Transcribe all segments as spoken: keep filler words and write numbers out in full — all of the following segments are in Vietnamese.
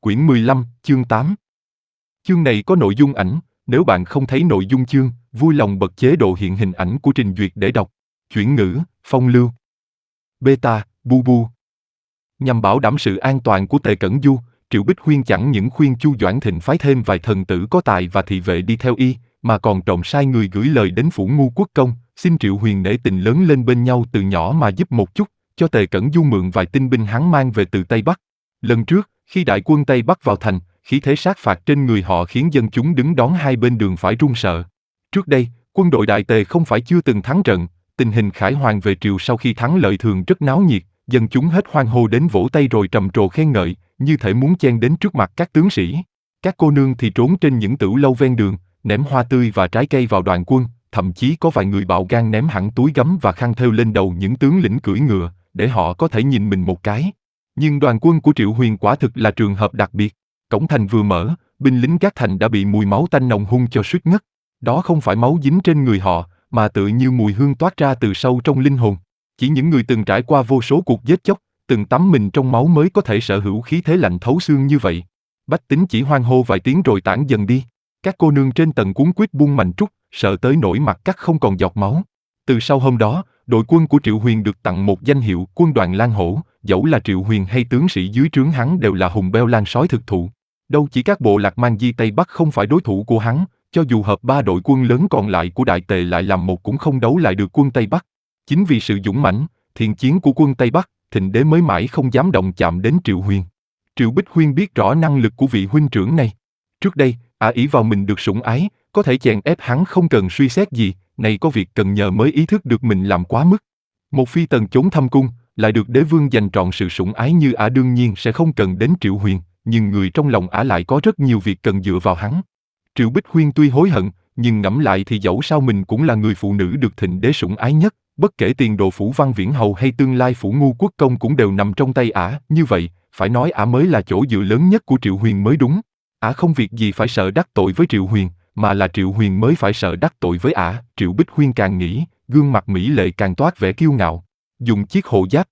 Quyển mười lăm, chương tám. Chương này có nội dung ảnh, nếu bạn không thấy nội dung chương, vui lòng bật chế độ hiện hình ảnh của trình duyệt để đọc. Chuyển ngữ, phong lưu. Beta, bu bu. Nhằm bảo đảm sự an toàn của Tề Cẩn Du, Triệu Bích Huyên chẳng những khuyên Chu Doãn Thịnh phái thêm vài thần tử có tài và thị vệ đi theo y, mà còn trộm sai người gửi lời đến phủ Ngu Quốc Công, xin Triệu Huyền nể tình lớn lên bên nhau từ nhỏ mà giúp một chút, cho Tề Cẩn Du mượn vài tinh binh hắn mang về từ Tây Bắc. Lần trước, khi đại quân Tây Bắc vào thành, khí thế sát phạt trên người họ khiến dân chúng đứng đón hai bên đường phải run sợ. Trước đây, quân đội Đại Tề không phải chưa từng thắng trận, tình hình khải hoàn về triều sau khi thắng lợi thường rất náo nhiệt, dân chúng hết hoan hô đến vỗ tay rồi trầm trồ khen ngợi, như thể muốn chen đến trước mặt các tướng sĩ. Các cô nương thì trốn trên những tửu lâu ven đường, ném hoa tươi và trái cây vào đoàn quân, thậm chí có vài người bạo gan ném hẳn túi gấm và khăn thêu lên đầu những tướng lĩnh cưỡi ngựa, để họ có thể nhìn mình một cái. Nhưng đoàn quân của Triệu Huyền quả thực là trường hợp đặc biệt. Cổng thành vừa mở, binh lính gác thành đã bị mùi máu tanh nồng hung cho suýt ngất. Đó không phải máu dính trên người họ, mà tự như mùi hương toát ra từ sâu trong linh hồn. Chỉ những người từng trải qua vô số cuộc giết chóc, từng tắm mình trong máu mới có thể sở hữu khí thế lạnh thấu xương như vậy. Bách tính chỉ hoan hô vài tiếng rồi tản dần đi. Các cô nương trên tầng cuống quýt buông mành trúc, sợ tới nỗi mặt cắt không còn giọt máu. Từ sau hôm đó, đội quân của Triệu Huyền được tặng một danh hiệu Quân đoàn Lang Hổ, dẫu là Triệu Huyền hay tướng sĩ dưới trướng hắn đều là hùng beo lang sói thực thụ. Đâu chỉ các bộ lạc mang di Tây Bắc không phải đối thủ của hắn, cho dù hợp ba đội quân lớn còn lại của Đại Tề lại làm một cũng không đấu lại được quân Tây Bắc. Chính vì sự dũng mãnh, thiện chiến của quân Tây Bắc, Thịnh Đế mới mãi không dám động chạm đến Triệu Huyền. Triệu Bích Huyên biết rõ năng lực của vị huynh trưởng này. Trước đây, ả ỷ vào mình được sủng ái, có thể chèn ép hắn không cần suy xét gì, nay có việc cần nhờ mới ý thức được mình làm quá mức. Một phi tần trốn thâm cung, lại được đế vương dành trọn sự sủng ái như ả đương nhiên sẽ không cần đến Triệu Huyền, nhưng người trong lòng ả lại có rất nhiều việc cần dựa vào hắn. Triệu Bích Huyên tuy hối hận, nhưng ngẫm lại thì dẫu sao mình cũng là người phụ nữ được Thịnh Đế sủng ái nhất, bất kể tiền đồ phủ Văn Viễn Hầu hay tương lai phủ Ngu Quốc Công cũng đều nằm trong tay ả, như vậy, phải nói ả mới là chỗ dựa lớn nhất của Triệu Huyền mới đúng. Ả không việc gì phải sợ đắc tội với Triệu Huyền, mà là Triệu Huyền mới phải sợ đắc tội với ả. Triệu Bích Huyên càng nghĩ, gương mặt mỹ lệ càng toát vẻ kiêu ngạo. Dùng chiếc hộ giáp.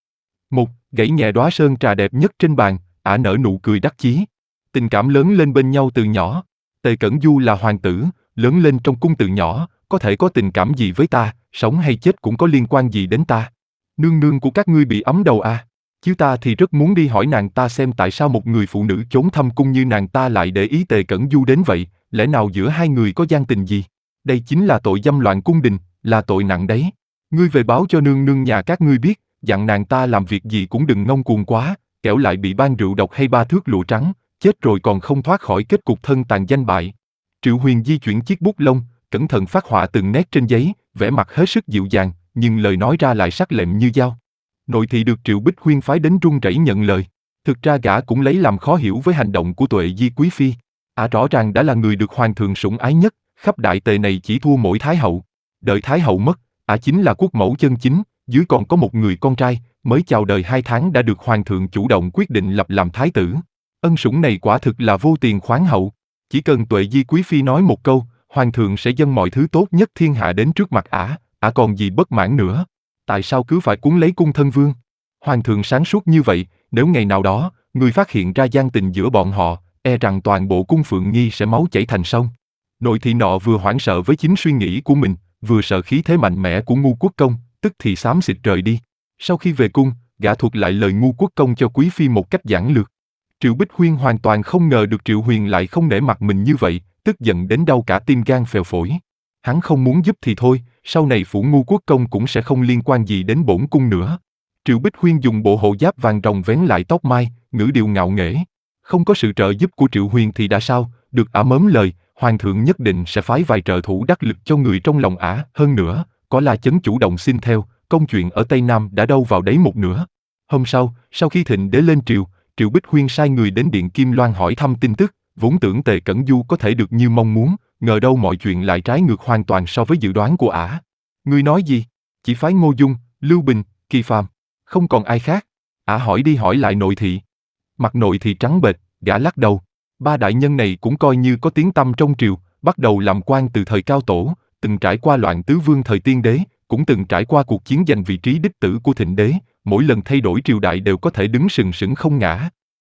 Một, gãy nhẹ đóa sơn trà đẹp nhất trên bàn, ả nở nụ cười đắc chí. Tình cảm lớn lên bên nhau từ nhỏ. Tề Cẩn Du là hoàng tử, lớn lên trong cung từ nhỏ, có thể có tình cảm gì với ta, sống hay chết cũng có liên quan gì đến ta. Nương nương của các ngươi bị ấm đầu à? Chứ ta thì rất muốn đi hỏi nàng ta xem tại sao một người phụ nữ trốn thâm cung như nàng ta lại để ý Tề Cẩn Du đến vậy, lẽ nào giữa hai người có gian tình gì? Đây chính là tội dâm loạn cung đình, là tội nặng đấy. Ngươi về báo cho nương nương nhà các ngươi biết, dặn nàng ta làm việc gì cũng đừng ngông cuồng quá, kẻo lại bị ban rượu độc hay ba thước lụa trắng, chết rồi còn không thoát khỏi kết cục thân tàn danh bại. Triệu Huyền di chuyển chiếc bút lông, cẩn thận phác họa từng nét trên giấy, vẻ mặt hết sức dịu dàng, nhưng lời nói ra lại sắc lẹm như dao. Nội thị được Triệu Bích Huyên phái đến run rẩy nhận lời. Thực ra gã cũng lấy làm khó hiểu với hành động của Tuệ Di Quý Phi. Ả rõ ràng đã là người được hoàng thượng sủng ái nhất, khắp Đại Tề này chỉ thua mỗi Thái hậu. Đợi Thái hậu mất, Ả chính là quốc mẫu chân chính, dưới còn có một người con trai, mới chào đời hai tháng đã được hoàng thượng chủ động quyết định lập làm thái tử. Ân sủng này quả thực là vô tiền khoáng hậu. Chỉ cần Tuệ Di Quý Phi nói một câu, hoàng thượng sẽ dâng mọi thứ tốt nhất thiên hạ đến trước mặt Ả, Ả còn gì bất mãn nữa. Tại sao cứ phải cuốn lấy cung thân vương? Hoàng thượng sáng suốt như vậy, nếu ngày nào đó, người phát hiện ra gian tình giữa bọn họ, e rằng toàn bộ cung Phượng Nghi sẽ máu chảy thành sông. Nội thị nọ vừa hoảng sợ với chính suy nghĩ của mình, vừa sợ khí thế mạnh mẽ của Ngu Quốc Công, tức thì xám xịt rời đi. Sau khi về cung, gã thuật lại lời Ngu Quốc Công cho Quý Phi một cách giản lược. Triệu Bích Huyên hoàn toàn không ngờ được Triệu Huyền lại không nể mặt mình như vậy, tức giận đến đau cả tim gan phèo phổi. Hắn không muốn giúp thì thôi, sau này phủ Ngu Quốc Công cũng sẽ không liên quan gì đến bổn cung nữa. Triệu Bích Huyên dùng bộ hộ giáp vàng ròng vén lại tóc mai, ngữ điệu ngạo nghễ. Không có sự trợ giúp của Triệu Huyền thì đã sao, được ả mớm lời, hoàng thượng nhất định sẽ phái vài trợ thủ đắc lực cho người trong lòng ả. Hơn nữa, có La Chấn chủ động xin theo, công chuyện ở Tây Nam đã đâu vào đấy một nửa. Hôm sau, sau khi Thịnh Đế lên triều, Triệu Bích Huyên sai người đến Điện Kim Loan hỏi thăm tin tức, vốn tưởng Tề Cẩn Du có thể được như mong muốn, ngờ đâu mọi chuyện lại trái ngược hoàn toàn so với dự đoán của ả. Ngươi nói gì? Chỉ phái Ngô Dung, Lưu Bình, Kỳ Phàm, không còn ai khác. Ả hỏi đi hỏi lại nội thị. Mặt nội thị trắng bệch, gã lắc đầu. Ba đại nhân này cũng coi như có tiếng tăm trong triều, bắt đầu làm quan từ thời Cao Tổ, từng trải qua loạn tứ vương thời Tiên Đế, cũng từng trải qua cuộc chiến giành vị trí đích tử của Thịnh Đế, mỗi lần thay đổi triều đại đều có thể đứng sừng sững không ngã.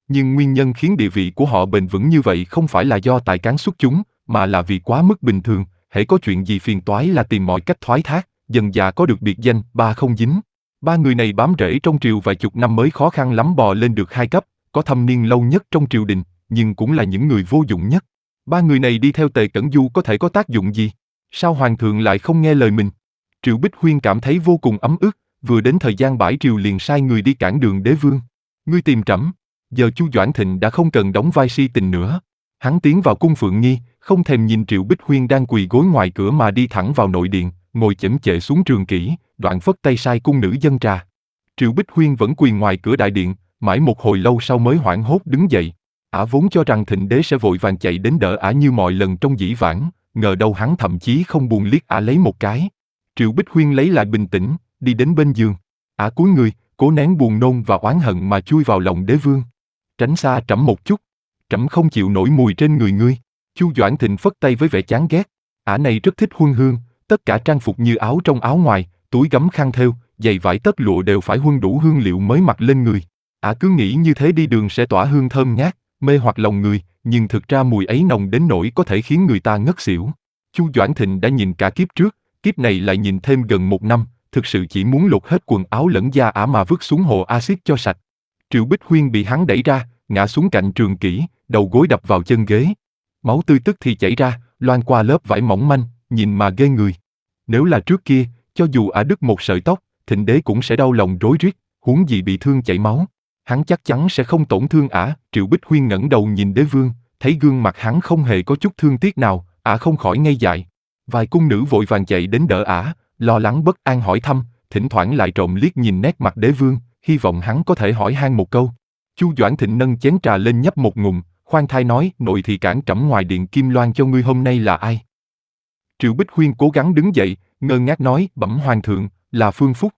Nhưng nguyên nhân khiến địa vị của họ bền vững như vậy không phải là do tài cán xuất chúng, mà là vì quá mức bình thường, hễ có chuyện gì phiền toái là tìm mọi cách thoái thác, dần dà có được biệt danh ba không dính. Ba người này bám rễ trong triều vài chục năm mới khó khăn lắm bò lên được hai cấp, có thâm niên lâu nhất trong triều đình, nhưng cũng là những người vô dụng nhất. Ba người này đi theo Tề Cẩn Du có thể có tác dụng gì? Sao hoàng thượng lại không nghe lời mình? Triệu Bích Huyên cảm thấy vô cùng ấm ức, vừa đến thời gian bãi triều liền sai người đi cản đường đế vương. Ngươi tìm trẫm. Giờ Chu Doãn Thịnh đã không cần đóng vai si tình nữa. Hắn tiến vào cung Phượng Nghi, không thèm nhìn Triệu Bích Huyên đang quỳ gối ngoài cửa mà đi thẳng vào nội điện, ngồi chễm chệ xuống trường kỷ, đoạn phất tay sai cung nữ dâng trà. Triệu Bích Huyên vẫn quỳ ngoài cửa đại điện, mãi một hồi lâu sau mới hoảng hốt đứng dậy. Ả vốn cho rằng Thịnh đế sẽ vội vàng chạy đến đỡ Ả như mọi lần trong dĩ vãng, ngờ đâu hắn thậm chí không buồn liếc Ả lấy một cái. Triệu Bích Huyên lấy lại bình tĩnh, đi đến bên giường. Ả cúi người, cố nén buồn nôn và oán hận mà chui vào lòng đế vương. Tránh xa trẫm một chút, trẫm không chịu nổi mùi trên người ngươi. Chu Doãn Thịnh phất tay với vẻ chán ghét. Ả này rất thích huân hương, tất cả trang phục như áo trong áo ngoài, túi gấm khăn thêu, giày vải tất lụa đều phải huân đủ hương liệu mới mặc lên người. Ả cứ nghĩ như thế đi đường sẽ tỏa hương thơm ngát, mê hoặc lòng người, nhưng thực ra mùi ấy nồng đến nỗi có thể khiến người ta ngất xỉu. Chu Doãn Thịnh đã nhìn cả kiếp trước, kiếp này lại nhìn thêm gần một năm, thực sự chỉ muốn lột hết quần áo lẫn da Ả mà vứt xuống hồ axit cho sạch. Triệu Bích Huyên bị hắn đẩy ra, ngã xuống cạnh trường kỷ, đầu gối đập vào chân ghế. Máu tươi tức thì chảy ra, loang qua lớp vải mỏng manh, nhìn mà ghê người. Nếu là trước kia, cho dù Ả đứt một sợi tóc, Thịnh đế cũng sẽ đau lòng rối rít, huống gì bị thương chảy máu. Hắn chắc chắn sẽ không tổn thương Ả. Triệu Bích Huyên ngẩng đầu nhìn đế vương, thấy gương mặt hắn không hề có chút thương tiếc nào, Ả không khỏi ngây dại. Vài cung nữ vội vàng chạy đến đỡ Ả, lo lắng bất an hỏi thăm, thỉnh thoảng lại trộm liếc nhìn nét mặt đế vương, hy vọng hắn có thể hỏi han một câu. Chu Doãn Thịnh nâng chén trà lên nhấp một ngụm, khoan thai nói, nội thị cản trẫm ngoài điện Kim Loan cho ngươi hôm nay là ai? Triệu Bích Huyên cố gắng đứng dậy, ngơ ngác nói, bẩm hoàng thượng, là Phương Phúc.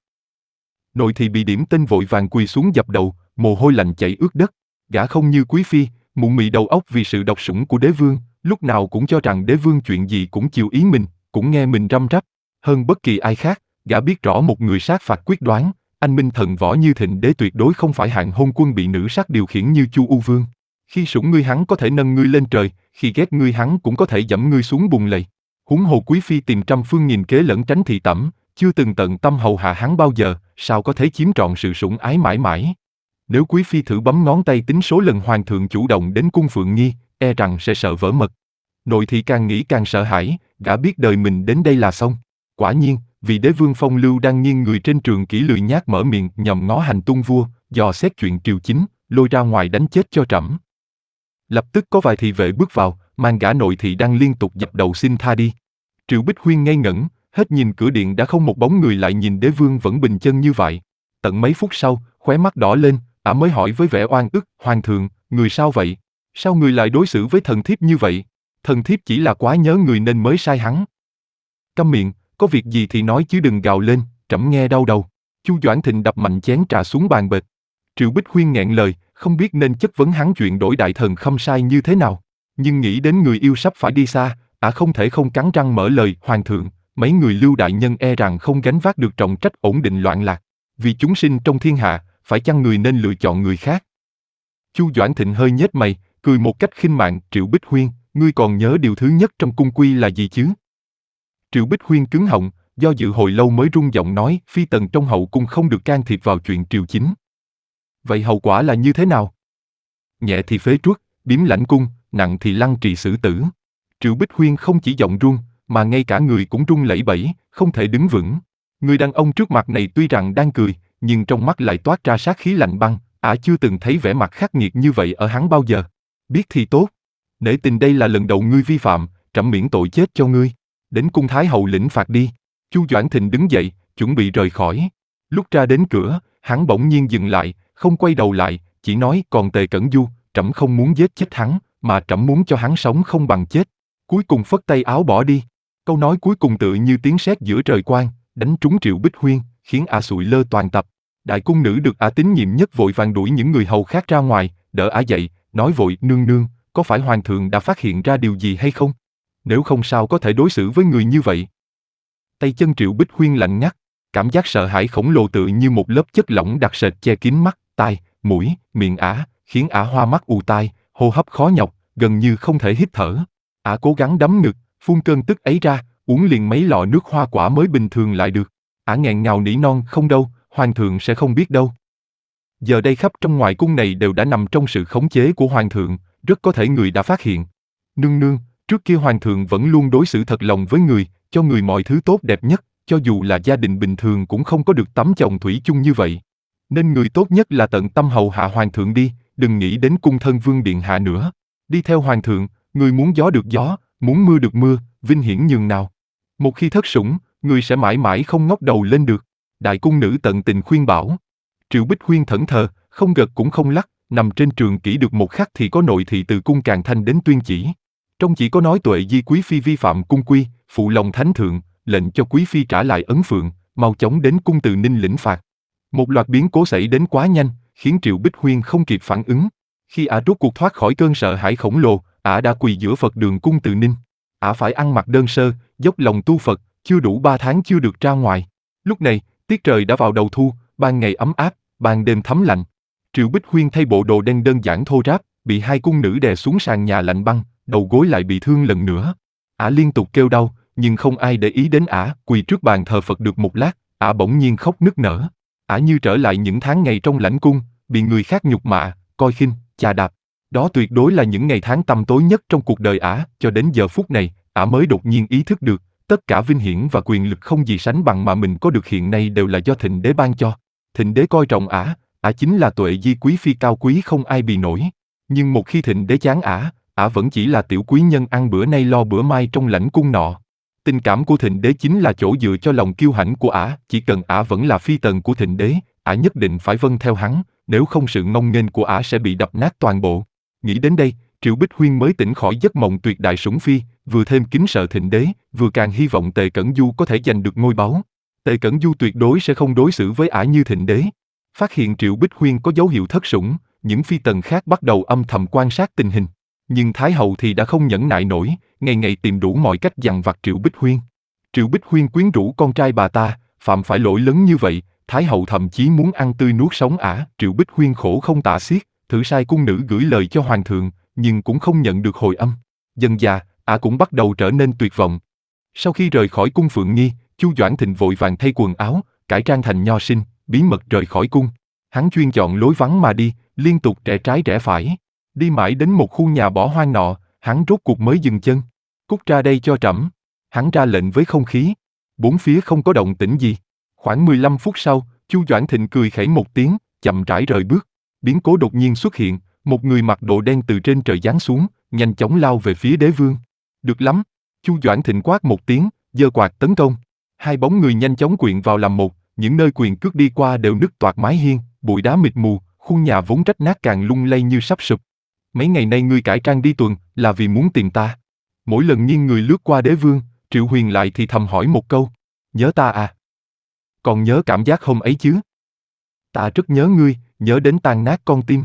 Nội thị bị điểm tên vội vàng quỳ xuống dập đầu, mồ hôi lạnh chảy ướt đất. Gã không như quý phi, mụ mị đầu óc vì sự độc sủng của đế vương, lúc nào cũng cho rằng đế vương chuyện gì cũng chiều ý mình, cũng nghe mình răm rắp. Hơn bất kỳ ai khác, gã biết rõ một người sát phạt quyết đoán, anh minh thần võ như Thịnh đế tuyệt đối không phải hạng hôn quân bị nữ sắc điều khiển như Chu U Vương. Khi sủng ngươi hắn có thể nâng ngươi lên trời, khi ghét ngươi hắn cũng có thể dẫm ngươi xuống bùn lầy. Huống hồ quý phi tìm trăm phương nghìn kế lẫn tránh thị tẩm, chưa từng tận tâm hầu hạ hắn bao giờ, sao có thể chiếm trọn sự sủng ái mãi mãi. Nếu quý phi thử bấm ngón tay tính số lần hoàng thượng chủ động đến cung Phượng Nghi, e rằng sẽ sợ vỡ mật. Nội thị càng nghĩ càng sợ hãi, gã biết đời mình đến đây là xong. Quả nhiên, vì đế vương phong lưu đang nghiêng người trên trường kỷ lười nhác mở miệng nhòm ngó hành tung vua, dò xét chuyện triều chính, lôi ra ngoài đánh chết cho trẫm. Lập tức có vài thị vệ bước vào, mang gã nội thị đang liên tục dập đầu xin tha đi. Triệu Bích Huyên ngây ngẩn, hết nhìn cửa điện đã không một bóng người, lại nhìn đế vương vẫn bình chân như vậy. Tận mấy phút sau, khóe mắt đỏ lên, Ả mới hỏi với vẻ oan ức, hoàng thượng, người sao vậy? Sao người lại đối xử với thần thiếp như vậy? Thần thiếp chỉ là quá nhớ người nên mới sai hắn. Câm miệng, có việc gì thì nói chứ đừng gào lên, trẫm nghe đau đầu. Chu Doãn Thịnh đập mạnh chén trà xuống bàn bệt. Triệu Bích Huyên nghẹn lời, không biết nên chất vấn hắn chuyện đổi đại thần khâm sai như thế nào. Nhưng nghĩ đến người yêu sắp phải đi xa, Ả không thể không cắn răng mở lời, hoàng thượng, mấy người Lưu đại nhân e rằng không gánh vác được trọng trách ổn định loạn lạc. Vì chúng sinh trong thiên hạ, phải chăng người nên lựa chọn người khác? Chu Doãn Thịnh hơi nhếch mày, cười một cách khinh mạn, Triệu Bích Huyên, ngươi còn nhớ điều thứ nhất trong cung quy là gì chứ? Triệu Bích Huyên cứng họng, do dự hồi lâu mới rung giọng nói, phi tần trong hậu cung không được can thiệp vào chuyện triều chính. Vậy hậu quả là như thế nào? Nhẹ thì phế truất, biếm lãnh cung, nặng thì lăng trì xử tử. Triệu Bích Huyên không chỉ giọng run, mà ngay cả người cũng run lẩy bẩy, không thể đứng vững. Người đàn ông trước mặt này tuy rằng đang cười, nhưng trong mắt lại toát ra sát khí lạnh băng. Ả chưa từng thấy vẻ mặt khắc nghiệt như vậy ở hắn bao giờ. Biết thì tốt. Nể tình đây là lần đầu ngươi vi phạm, trẫm miễn tội chết cho ngươi. Đến cung thái hậu lĩnh phạt đi. Chu Doãn Thịnh đứng dậy, chuẩn bị rời khỏi. Lúc ra đến cửa, hắn bỗng nhiên dừng lại, không quay đầu lại, chỉ nói, còn Tề Cẩn Du, trẫm không muốn giết chết hắn, mà trẫm muốn cho hắn sống không bằng chết. Cuối cùng phất tay áo bỏ đi. Câu nói cuối cùng tựa như tiếng sét giữa trời quang, đánh trúng Triệu Bích Huyên, khiến Ả sụi lơ toàn tập. Đại cung nữ được Ả tín nhiệm nhất vội vàng đuổi những người hầu khác ra ngoài, đỡ Ả dậy, nói vội, nương nương, có phải hoàng thượng đã phát hiện ra điều gì hay không? Nếu không sao có thể đối xử với người như vậy? Tay chân Triệu Bích Huyên lạnh ngắt, cảm giác sợ hãi khổng lồ tựa như một lớp chất lỏng đặc sệt che kín mắt, tai, mũi, miệng Ả, khiến ả hoa mắt ù tai, hô hấp khó nhọc, gần như không thể hít thở. Ả cố gắng đấm ngực, phun cơn tức ấy ra, uống liền mấy lọ nước hoa quả mới bình thường lại được. Ả nghẹn ngào nỉ non, không đâu, hoàng thượng sẽ không biết đâu. Giờ đây khắp trong ngoài cung này đều đã nằm trong sự khống chế của hoàng thượng, rất có thể người đã phát hiện. Nương nương, trước kia hoàng thượng vẫn luôn đối xử thật lòng với người, cho người mọi thứ tốt đẹp nhất, cho dù là gia đình bình thường cũng không có được tấm chồng thủy chung như vậy. Nên người tốt nhất là tận tâm hầu hạ hoàng thượng đi, đừng nghĩ đến cung thân vương điện hạ nữa. Đi theo hoàng thượng, người muốn gió được gió, muốn mưa được mưa, vinh hiển nhường nào. Một khi thất sủng, người sẽ mãi mãi không ngóc đầu lên được. Đại cung nữ tận tình khuyên bảo. Triệu Bích Huyên thẫn thờ, không gật cũng không lắc, nằm trên trường kỷ được một khắc thì có nội thị từ cung Càn Thanh đến tuyên chỉ. Trong chỉ có nói Tuệ Di quý phi vi phạm cung quy, phụ lòng thánh thượng, lệnh cho quý phi trả lại ấn phượng, mau chóng đến cung Từ Ninh lĩnh phạt. Một loạt biến cố xảy đến quá nhanh, khiến Triệu Bích Huyên không kịp phản ứng. Khi ả rốt cuộc thoát khỏi cơn sợ hãi khổng lồ, ả đã quỳ giữa Phật đường cung Từ Ninh. Ả phải ăn mặc đơn sơ, dốc lòng tu Phật, chưa đủ ba tháng chưa được ra ngoài. Lúc này, tiết trời đã vào đầu thu, ban ngày ấm áp, ban đêm thấm lạnh. Triệu Bích Huyên thay bộ đồ đen đơn giản thô ráp, bị hai cung nữ đè xuống sàn nhà lạnh băng, đầu gối lại bị thương lần nữa. Ả liên tục kêu đau, nhưng không ai để ý đến ả, quỳ trước bàn thờ Phật được một lát, ả bỗng nhiên khóc nức nở. Ả như trở lại những tháng ngày trong lãnh cung, bị người khác nhục mạ, coi khinh, chà đạp. Đó tuyệt đối là những ngày tháng tăm tối nhất trong cuộc đời ả, cho đến giờ phút này, ả mới đột nhiên ý thức được, tất cả vinh hiển và quyền lực không gì sánh bằng mà mình có được hiện nay đều là do Thịnh Đế ban cho. Thịnh Đế coi trọng ả, ả chính là Tuệ Di quý phi cao quý không ai bì nổi. Nhưng một khi Thịnh Đế chán ả, ả vẫn chỉ là tiểu quý nhân ăn bữa nay lo bữa mai trong lãnh cung nọ. Tình cảm của Thịnh Đế chính là chỗ dựa cho lòng kiêu hãnh của ả, chỉ cần ả vẫn là phi tần của Thịnh Đế, ả nhất định phải vâng theo hắn, nếu không sự ngông nghênh của ả sẽ bị đập nát toàn bộ. Nghĩ đến đây, Triệu Bích Huyên mới tỉnh khỏi giấc mộng tuyệt đại sủng phi, vừa thêm kính sợ Thịnh Đế, vừa càng hy vọng Tề Cẩn Du có thể giành được ngôi báu. Tề Cẩn Du tuyệt đối sẽ không đối xử với ả như Thịnh Đế. Phát hiện Triệu Bích Huyên có dấu hiệu thất sủng, những phi tần khác bắt đầu âm thầm quan sát tình hình. Nhưng Thái hậu thì đã không nhẫn nại nổi, ngày ngày tìm đủ mọi cách dằn vặt Triệu Bích Huyên. Triệu Bích Huyên quyến rũ con trai bà ta, phạm phải lỗi lớn như vậy, Thái hậu thậm chí muốn ăn tươi nuốt sống ả. Triệu Bích Huyên khổ không tả xiết, thử sai cung nữ gửi lời cho hoàng thượng, nhưng cũng không nhận được hồi âm. Dần dà, ả cũng bắt đầu trở nên tuyệt vọng. Sau khi rời khỏi cung Phượng Nghi, Chu Doãn Thịnh vội vàng thay quần áo, cải trang thành nho sinh, bí mật rời khỏi cung. Hắn chuyên chọn lối vắng mà đi, liên tục rẽ trái rẽ phải. Đi mãi đến một khu nhà bỏ hoang nọ, hắn rốt cuộc mới dừng chân. Cút ra đây cho trẫm. Hắn ra lệnh với không khí. Bốn phía không có động tĩnh gì. Khoảng mười lăm phút sau, Chu Doãn Thịnh cười khẩy một tiếng, chậm rãi rời bước. Biến cố đột nhiên xuất hiện, một người mặc đồ đen từ trên trời giáng xuống, nhanh chóng lao về phía đế vương. Được lắm. Chu Doãn Thịnh quát một tiếng, giơ quạt tấn công. Hai bóng người nhanh chóng quyện vào làm một, những nơi quyền cước đi qua đều nứt toạc mái hiên, bụi đá mịt mù, khu nhà vốn rách nát càng lung lay như sắp sụp. Mấy ngày nay ngươi cải trang đi tuần, là vì muốn tìm ta. Mỗi lần nghiêng người lướt qua đế vương, Triệu Huyền lại thì thầm hỏi một câu. Nhớ ta à? Còn nhớ cảm giác hôm ấy chứ? Ta rất nhớ ngươi, nhớ đến tan nát con tim.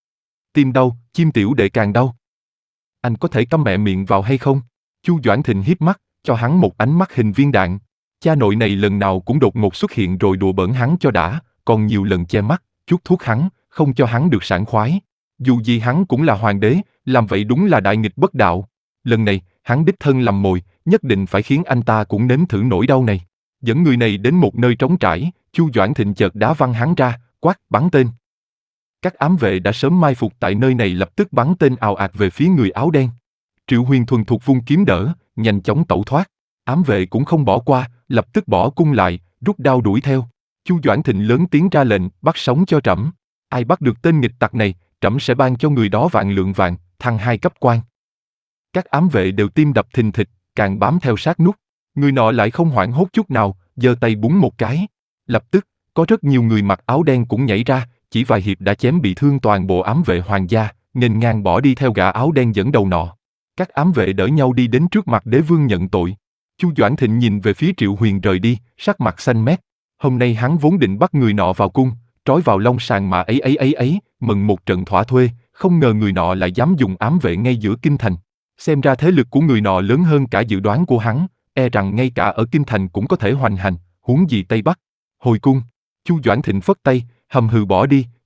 Tim đau, chim tiểu đệ càng đau. Anh có thể câm mẹ miệng vào hay không? Chu Doãn Thịnh híp mắt, cho hắn một ánh mắt hình viên đạn. Cha nội này lần nào cũng đột ngột xuất hiện rồi đùa bỡn hắn cho đã, còn nhiều lần che mắt, chuốt thuốc hắn, không cho hắn được sảng khoái. Dù gì hắn cũng là hoàng đế, làm vậy đúng là đại nghịch bất đạo. Lần này, hắn đích thân làm mồi, nhất định phải khiến anh ta cũng nếm thử nỗi đau này. Dẫn người này đến một nơi trống trải, Chu Doãn Thịnh chợt đá văng hắn ra, quát, bắn tên. Các ám vệ đã sớm mai phục tại nơi này lập tức bắn tên ào ạt về phía người áo đen. Triệu Huyền thuần thục vung kiếm đỡ, nhanh chóng tẩu thoát. Ám vệ cũng không bỏ qua, lập tức bỏ cung lại, rút đao đuổi theo. Chu Doãn Thịnh lớn tiếng ra lệnh, bắt sống cho trẫm. Ai bắt được tên nghịch tặc này, trẫm sẽ ban cho người đó vạn lượng vàng, thăng hai cấp quan. Các ám vệ đều tim đập thình thịch, càng bám theo sát nút. Người nọ lại không hoảng hốt chút nào, giơ tay búng một cái. Lập tức, có rất nhiều người mặc áo đen cũng nhảy ra, chỉ vài hiệp đã chém bị thương toàn bộ ám vệ hoàng gia, nghênh ngang bỏ đi theo gã áo đen dẫn đầu nọ. Các ám vệ đỡ nhau đi đến trước mặt đế vương nhận tội. Chu Doãn Thịnh nhìn về phía Triệu Huyền rời đi, sắc mặt xanh mét. Hôm nay hắn vốn định bắt người nọ vào cung, trói vào long sàng mà ấy ấy ấy ấy, mừng một trận thỏa thuê, không ngờ người nọ lại dám dùng ám vệ ngay giữa kinh thành. Xem ra thế lực của người nọ lớn hơn cả dự đoán của hắn, e rằng ngay cả ở kinh thành cũng có thể hoành hành, huống gì Tây Bắc. Hồi cung, Chu Doãn Thịnh phất tay, hầm hừ bỏ đi,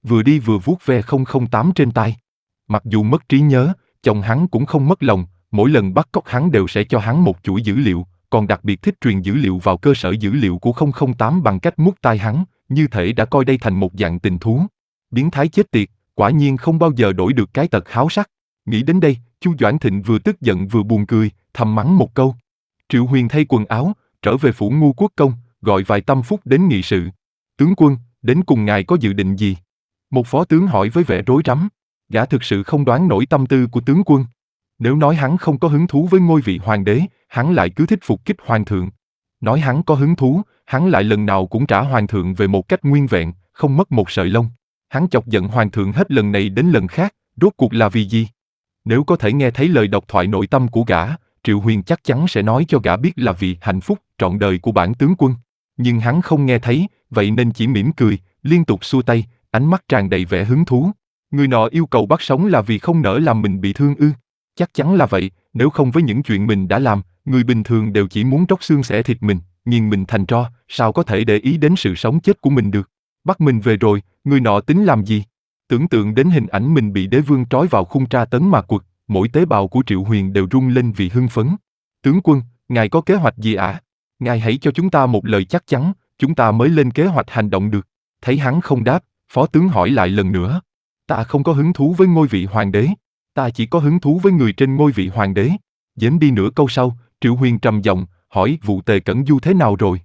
vừa đi vừa vuốt ve không không tám trên tay. Mặc dù mất trí nhớ, chồng hắn cũng không mất lòng, mỗi lần bắt cóc hắn đều sẽ cho hắn một chuỗi dữ liệu, còn đặc biệt thích truyền dữ liệu vào cơ sở dữ liệu của không không tám bằng cách mút tai hắn, như thể đã coi đây thành một dạng tình thú. Biến thái chết tiệt, quả nhiên không bao giờ đổi được cái tật háo sắc. Nghĩ đến đây, Chu Doãn Thịnh vừa tức giận vừa buồn cười, thầm mắng một câu. Triệu Huyền thay quần áo, trở về phủ Ngu Quốc công, gọi vài tâm phúc đến nghị sự. Tướng quân, đến cùng ngài có dự định gì? Một phó tướng hỏi với vẻ rối rắm. Gã thực sự không đoán nổi tâm tư của tướng quân. Nếu nói hắn không có hứng thú với ngôi vị hoàng đế, hắn lại cứ thích phục kích hoàng thượng. Nói hắn có hứng thú, hắn lại lần nào cũng trả hoàng thượng về một cách nguyên vẹn, không mất một sợi lông. Hắn chọc giận hoàng thượng hết lần này đến lần khác, rốt cuộc là vì gì? Nếu có thể nghe thấy lời độc thoại nội tâm của gã, Triệu Huyền chắc chắn sẽ nói cho gã biết là vì hạnh phúc trọn đời của bản tướng quân. Nhưng hắn không nghe thấy, vậy nên chỉ mỉm cười, liên tục xua tay, ánh mắt tràn đầy vẻ hứng thú. Người nọ yêu cầu bắt sống là vì không nỡ làm mình bị thương ư? Chắc chắn là vậy, nếu không với những chuyện mình đã làm, người bình thường đều chỉ muốn tróc xương xẻ thịt mình, nghiền mình thành tro, sao có thể để ý đến sự sống chết của mình được? Bắt mình về rồi, người nọ tính làm gì? Tưởng tượng đến hình ảnh mình bị đế vương trói vào khung tra tấn mà quật, mỗi tế bào của Triệu Huyền đều rung lên vì hưng phấn. Tướng quân, ngài có kế hoạch gì ạ? À? Ngài hãy cho chúng ta một lời chắc chắn, chúng ta mới lên kế hoạch hành động được. Thấy hắn không đáp, phó tướng hỏi lại lần nữa. Ta không có hứng thú với ngôi vị hoàng đế, ta chỉ có hứng thú với người trên ngôi vị hoàng đế. Giếm đi nửa câu sau, Triệu Huyền trầm giọng, hỏi vụ Tề Cẩn Du thế nào rồi?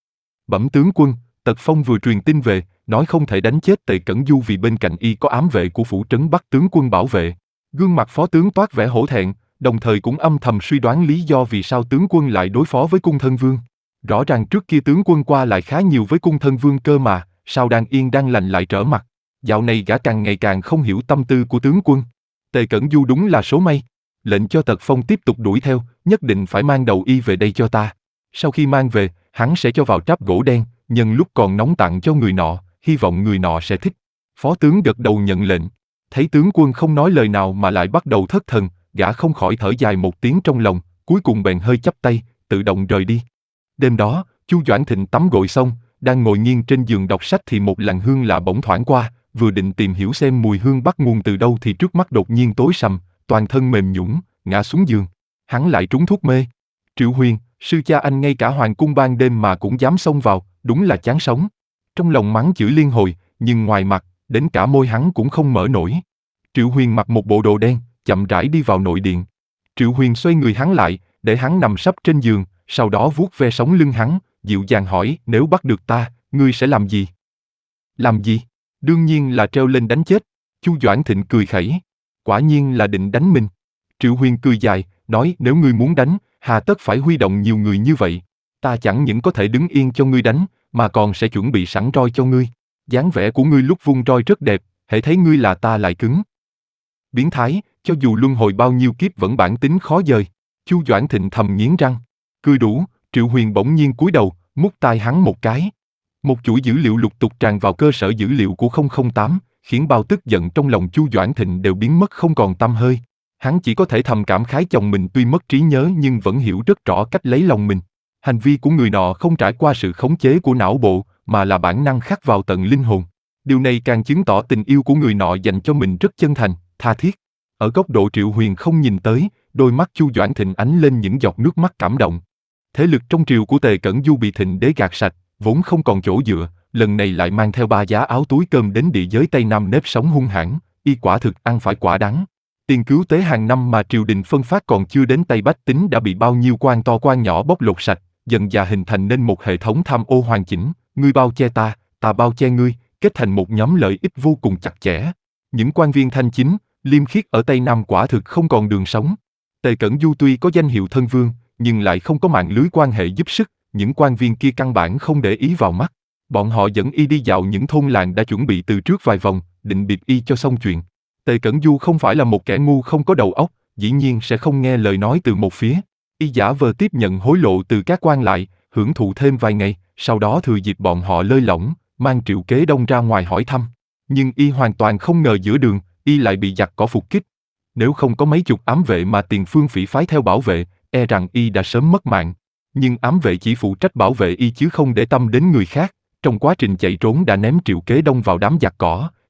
Bẩm tướng quân, Tật Phong vừa truyền tin về, nói không thể đánh chết Tề Cẩn Du vì bên cạnh y có ám vệ của phủ trấn Bắc tướng quân bảo vệ. Gương mặt phó tướng toát vẻ hổ thẹn, đồng thời cũng âm thầm suy đoán lý do vì sao tướng quân lại đối phó với cung thân vương. Rõ ràng trước kia tướng quân qua lại khá nhiều với cung thân vương cơ mà, sao đang yên đang lành lại trở mặt. Dạo này gã càng ngày càng không hiểu tâm tư của tướng quân. Tề Cẩn Du đúng là số may. Lệnh cho Tật Phong tiếp tục đuổi theo, nhất định phải mang đầu y về đây cho ta. Sau khi mang về, hắn sẽ cho vào tráp gỗ đen, nhân lúc còn nóng tặng cho người nọ, hy vọng người nọ sẽ thích. Phó tướng gật đầu nhận lệnh. Thấy tướng quân không nói lời nào mà lại bắt đầu thất thần, gã không khỏi thở dài một tiếng trong lòng, cuối cùng bèn hơi chắp tay, tự động rời đi. Đêm đó, Chu Doãn Thịnh tắm gội xong, đang ngồi nghiêng trên giường đọc sách thì một làn hương lạ bỗng thoảng qua, vừa định tìm hiểu xem mùi hương bắt nguồn từ đâu thì trước mắt đột nhiên tối sầm, toàn thân mềm nhũn, ngã xuống giường. Hắn lại trúng thuốc mê. Triệu Huyền, sư cha anh ngay cả hoàng cung ban đêm mà cũng dám xông vào, đúng là chán sống. Trong lòng mắng chửi liên hồi, nhưng ngoài mặt, đến cả môi hắn cũng không mở nổi. Triệu Huyền mặc một bộ đồ đen, chậm rãi đi vào nội điện. Triệu Huyền xoay người hắn lại, để hắn nằm sấp trên giường, sau đó vuốt ve sống lưng hắn, dịu dàng hỏi, nếu bắt được ta, ngươi sẽ làm gì? Làm gì? Đương nhiên là treo lên đánh chết. Chu Doãn Thịnh cười khẩy. Quả nhiên là định đánh mình. Triệu Huyền cười dài, nói nếu ngươi muốn đánh, hà tất phải huy động nhiều người như vậy. Ta chẳng những có thể đứng yên cho ngươi đánh, mà còn sẽ chuẩn bị sẵn roi cho ngươi. Dáng vẻ của ngươi lúc vung roi rất đẹp, hễ thấy ngươi là ta lại cứng. Biến thái, cho dù luân hồi bao nhiêu kiếp vẫn bản tính khó dời. Chu Doãn Thịnh thầm nghiến răng. Cười đủ, Triệu Huyền bỗng nhiên cúi đầu, mút tai hắn một cái. Một chuỗi dữ liệu lục tục tràn vào cơ sở dữ liệu của không không tám, khiến bao tức giận trong lòng Chu Doãn Thịnh đều biến mất không còn tăm hơi. Hắn chỉ có thể thầm cảm khái chồng mình tuy mất trí nhớ nhưng vẫn hiểu rất rõ cách lấy lòng mình. Hành vi của người nọ không trải qua sự khống chế của não bộ, mà là bản năng khắc vào tận linh hồn. Điều này càng chứng tỏ tình yêu của người nọ dành cho mình rất chân thành, tha thiết. Ở góc độ Triệu Huyền không nhìn tới, đôi mắt Chu Doãn Thịnh ánh lên những giọt nước mắt cảm động. Thế lực trong triều của Tề Cẩn Du bị Thịnh đế gạt sạch, vốn không còn chỗ dựa, lần này lại mang theo ba giá áo túi cơm đến địa giới Tây Nam nếp sống hung hãn, y quả thực ăn phải quả đắng. Tiền cứu tế hàng năm mà triều đình phân phát còn chưa đến tay bách tính đã bị bao nhiêu quan to quan nhỏ bóc lột sạch, dần dà hình thành nên một hệ thống tham ô hoàn chỉnh, ngươi bao che ta, ta bao che ngươi, kết thành một nhóm lợi ích vô cùng chặt chẽ. Những quan viên thanh chính, liêm khiết ở Tây Nam quả thực không còn đường sống. Tề Cẩn Du tuy có danh hiệu thân vương, nhưng lại không có mạng lưới quan hệ giúp sức, những quan viên kia căn bản không để ý vào mắt. Bọn họ dẫn y đi dạo những thôn làng đã chuẩn bị từ trước vài vòng, định bịp y cho xong chuyện. Tề Cẩn Du không phải là một kẻ ngu không có đầu óc, dĩ nhiên sẽ không nghe lời nói từ một phía. Y giả vờ tiếp nhận hối lộ từ các quan lại, hưởng thụ thêm vài ngày, sau đó thừa dịp bọn họ lơi lỏng, mang Triệu Kế Đông ra ngoài hỏi thăm. Nhưng y hoàn toàn không ngờ giữa đường, y lại bị giặc cỏ phục kích. Nếu không có mấy chục ám vệ mà Tiền Phương Phỉ phái theo bảo vệ, e rằng y đã sớm mất mạng. Nhưng ám vệ chỉ phụ trách bảo vệ y chứ không để tâm đến người khác, trong quá trình chạy trốn đã ném Triệu Kế Đông vào đám giặc cỏ,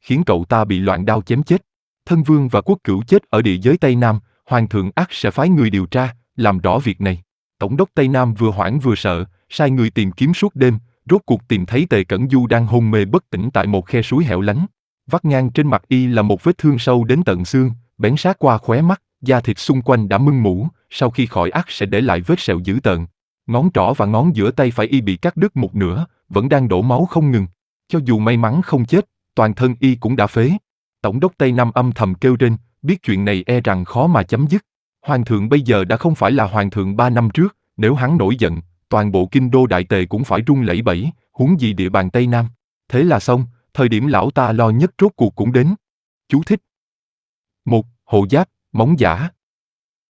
khiến cậu ta bị loạn đao chém chết. Thân vương và quốc cửu chết ở địa giới Tây Nam, hoàng thượng ắt sẽ phái người điều tra, làm rõ việc này. Tổng đốc Tây Nam vừa hoảng vừa sợ, sai người tìm kiếm suốt đêm, rốt cuộc tìm thấy Tề Cẩn Du đang hôn mê bất tỉnh tại một khe suối hẻo lánh. Vắt ngang trên mặt y là một vết thương sâu đến tận xương, bén sát qua khóe mắt, da thịt xung quanh đã mưng mủ, sau khi khỏi ắt sẽ để lại vết sẹo dữ tợn. Ngón trỏ và ngón giữa tay phải y bị cắt đứt một nửa, vẫn đang đổ máu không ngừng. Cho dù may mắn không chết, toàn thân y cũng đã phế. Tổng đốc Tây Nam âm thầm kêu rên, biết chuyện này e rằng khó mà chấm dứt. Hoàng thượng bây giờ đã không phải là hoàng thượng ba năm trước, nếu hắn nổi giận, toàn bộ kinh đô đại tề cũng phải rung lẩy bẩy, huống gì địa bàn Tây Nam. Thế là xong, thời điểm lão ta lo nhất rốt cuộc cũng đến. Chú thích. Một. Hộ giáp, móng giả.